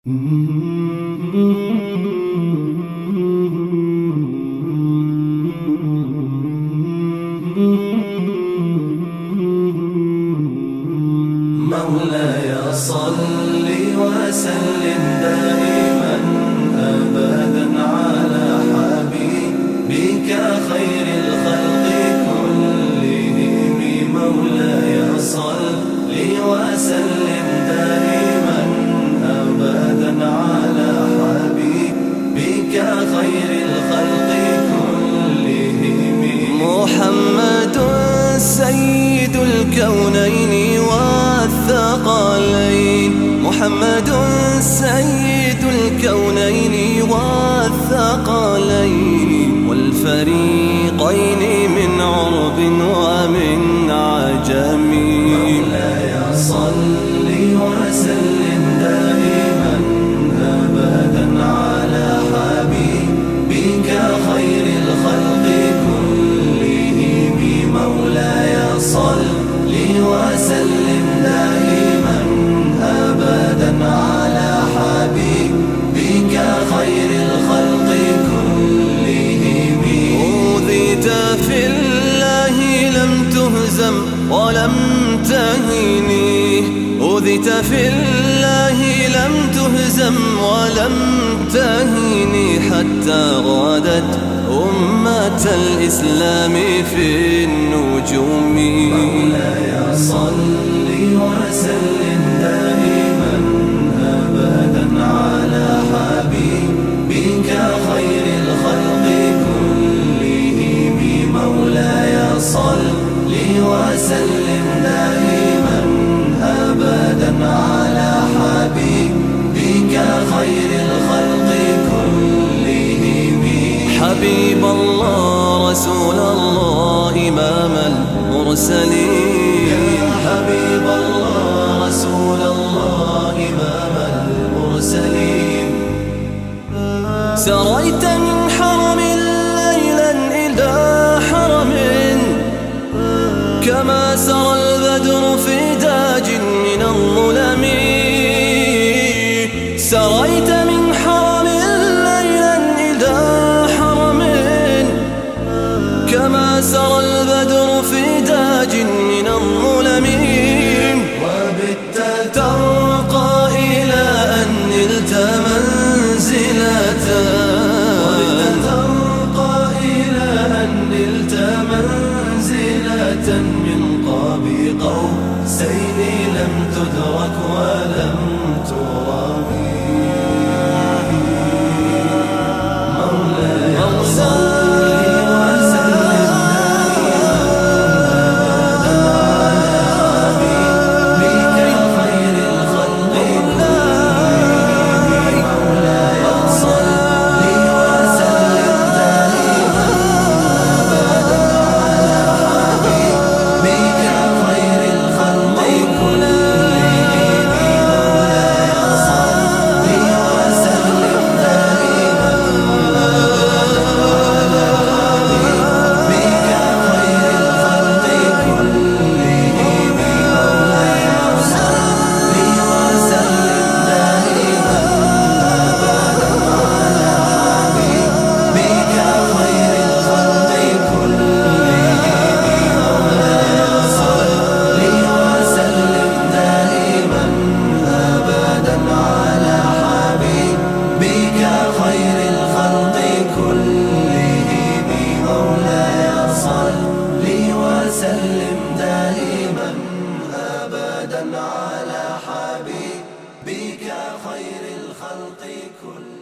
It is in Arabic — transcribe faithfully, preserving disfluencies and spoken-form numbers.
مولاي صل وسلم دائما أبدا على حبيبك خير الخلق كلهم. مولاي صل وسلم دائما أبدا على حبيبك خير الخلق كلهم. محمد سيد الكونين والثقلين، محمد سيد الكونين والثقلين والفريقين من عرب ومن عجم. مولاي صل وسلم دائما أبدا على حبيبك خير الخلق كلهم. مولاي صل وسلم دائما أبدا على حبيبك خير الخلق كلهم. أوذيت في الله لم تهزم ولم تهني، أوذيت في الله لم تهزم ولم تهني حتى غادت أمة الإسلام في النجوم. مولاي صل وسلم دائما أبدا على حبيبك خير الخلق كلهم. مولاي صل وسلم دائما أبدا على حبيبك خير الخلق كلهم. حبيب الله رسول الله إمام المرسلين، يا حبيب الله رسول الله إمام المرسلين. سريت من حرم ليلا إلى حرم كما سرى البدر في داج من الظلم. سريت من حرم ليلا إلى حرم كما سرى البدر في داج من الظلم. وبت ترقى إلى أن نلت منزلة، وبت ترقى إلى أن نلت منزلة من قاب قوسين لم تدرك ولم ترمي. مولاي صل وسلم دائما أبدا على حبيبك خير الخلق كلهم.